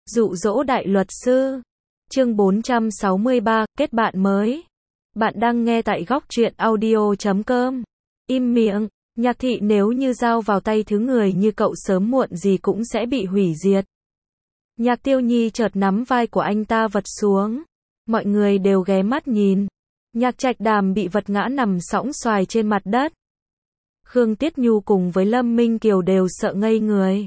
Dụ dỗ đại luật sư. Chương 463, kết bạn mới. Bạn đang nghe tại góc truyện audio.com. Im miệng, Nhạc Thị nếu như giao vào tay thứ người như cậu sớm muộn gì cũng sẽ bị hủy diệt. Nhạc Tiêu Nhi chợt nắm vai của anh ta vật xuống. Mọi người đều ghé mắt nhìn. Nhạc Trạch Đàm bị vật ngã nằm sõng soài trên mặt đất. Khương Tiết Nhu cùng với Lâm Minh Kiều đều sợ ngây người.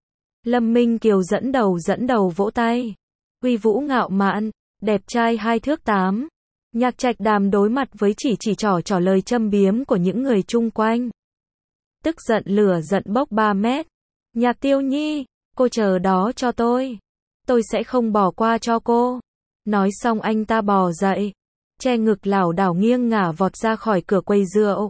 Lâm Minh Kiều dẫn đầu vỗ tay. Uy vũ ngạo mạn, đẹp trai 2 thước 8. Nhạc Trạch Đàm đối mặt với chỉ trỏ lời châm biếm của những người chung quanh. Tức giận lửa giận bốc 3 mét. Nhạc Tiêu Nhi, cô chờ đó cho tôi. Tôi sẽ không bỏ qua cho cô. Nói xong anh ta bò dậy. Che ngực lảo đảo nghiêng ngả vọt ra khỏi cửa quầy rượu.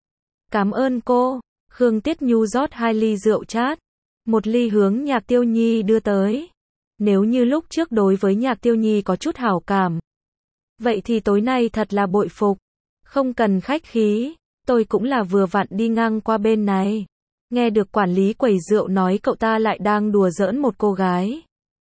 Cảm ơn cô. Khương Tiết Nhu rót 2 ly rượu chát. 1 ly hướng Nhạc Tiêu Nhi đưa tới. Nếu như lúc trước đối với Nhạc Tiêu Nhi có chút hảo cảm, vậy thì tối nay thật là bội phục. Không cần khách khí, tôi cũng là vừa vặn đi ngang qua bên này. Nghe được quản lý quầy rượu nói cậu ta lại đang đùa giỡn một cô gái,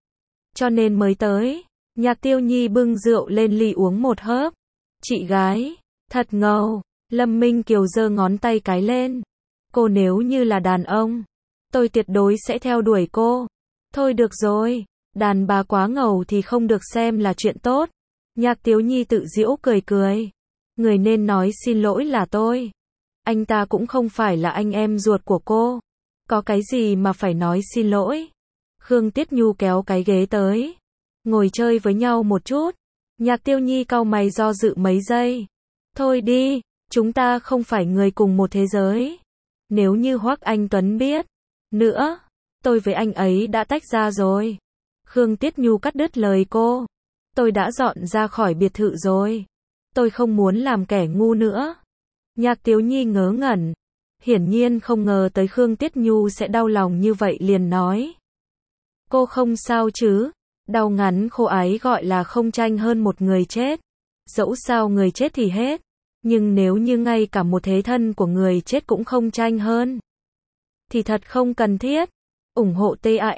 cho nên mới tới. Nhạc Tiêu Nhi bưng rượu lên ly uống một hớp. Chị gái, thật ngầu. Lâm Minh Kiều giơ ngón tay cái lên. Cô nếu như là đàn ông, tôi tuyệt đối sẽ theo đuổi cô. Thôi được rồi, đàn bà quá ngầu thì không được xem là chuyện tốt. Nhạc Tiếu Nhi tự giễu cười. Người nên nói xin lỗi là tôi. Anh ta cũng không phải là anh em ruột của cô. Có cái gì mà phải nói xin lỗi. Khương Tiết Nhu kéo cái ghế tới. Ngồi chơi với nhau một chút. Nhạc Tiêu Nhi cau mày do dự mấy giây. Thôi đi, chúng ta không phải người cùng một thế giới. Nếu như Hoắc Anh Tuấn biết nữa, tôi với anh ấy đã tách ra rồi. Khương Tiết Nhu cắt đứt lời cô. Tôi đã dọn ra khỏi biệt thự rồi. Tôi không muốn làm kẻ ngu nữa. Nhạc Tiếu Nhi ngớ ngẩn. Hiển nhiên không ngờ tới Khương Tiết Nhu sẽ đau lòng như vậy liền nói. Cô không sao chứ? Đau ngắn khô ái gọi là không tranh hơn một người chết. Dẫu sao người chết thì hết. Nhưng nếu như ngay cả một thế thân của người chết cũng không tranh hơn, thì thật không cần thiết. Ủng hộ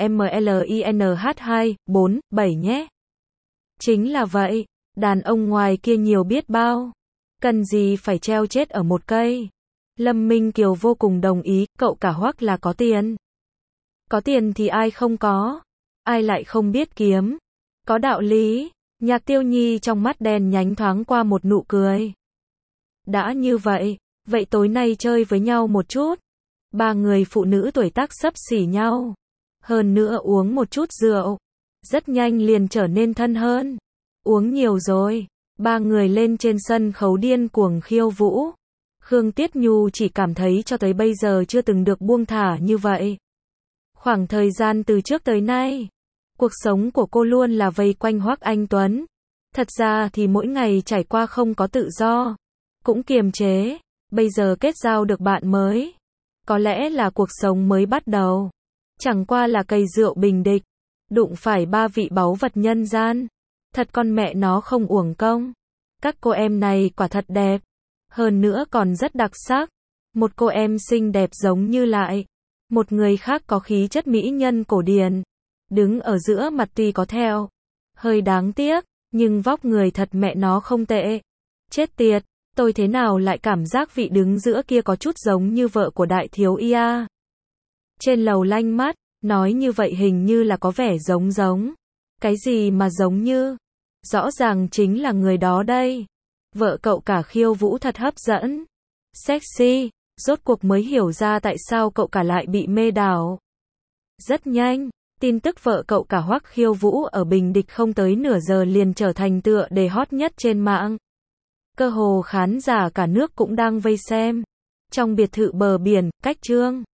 TAMLINH247 nhé. Chính là vậy, đàn ông ngoài kia nhiều biết bao. Cần gì phải treo chết ở một cây. Lâm Minh Kiều vô cùng đồng ý, cậu cả Hoắc là có tiền. Có tiền thì ai không có. Ai lại không biết kiếm. Có đạo lý. Nhạc Tiêu Nhi trong mắt đen nhánh thoáng qua một nụ cười. Đã như vậy, vậy tối nay chơi với nhau một chút. 3 người phụ nữ tuổi tác xấp xỉ nhau. Hơn nữa uống một chút rượu. Rất nhanh liền trở nên thân hơn. Uống nhiều rồi. 3 người lên trên sân khấu điên cuồng khiêu vũ. Khương Tiết Nhu chỉ cảm thấy cho tới bây giờ chưa từng được buông thả như vậy. Khoảng thời gian từ trước tới nay, cuộc sống của cô luôn là vây quanh Hoắc Anh Tuấn. Thật ra thì mỗi ngày trải qua không có tự do, cũng kiềm chế. Bây giờ kết giao được bạn mới, có lẽ là cuộc sống mới bắt đầu. Chẳng qua là cây rượu bình địch, đụng phải 3 vị báu vật nhân gian. Thật con mẹ nó không uổng công. Các cô em này quả thật đẹp. Hơn nữa còn rất đặc sắc. Một cô em xinh đẹp giống như lại một người khác có khí chất mỹ nhân cổ điển. Đứng ở giữa mặt tuy có theo hơi đáng tiếc, nhưng vóc người thật mẹ nó không tệ. Chết tiệt, tôi thế nào lại cảm giác vị đứng giữa kia có chút giống như vợ của đại thiếu ia. Trên lầu lanh mắt, nói như vậy hình như là có vẻ giống. Cái gì mà giống như? Rõ ràng chính là người đó đây. Vợ cậu cả khiêu vũ thật hấp dẫn. Sexy, rốt cuộc mới hiểu ra tại sao cậu cả lại bị mê đảo. Rất nhanh, tin tức vợ cậu cả Hoắc khiêu vũ ở Bình Địch không tới nửa giờ liền trở thành tựa đề hot nhất trên mạng. Cơ hồ khán giả cả nước cũng đang vây xem. Trong biệt thự bờ biển, cách Trương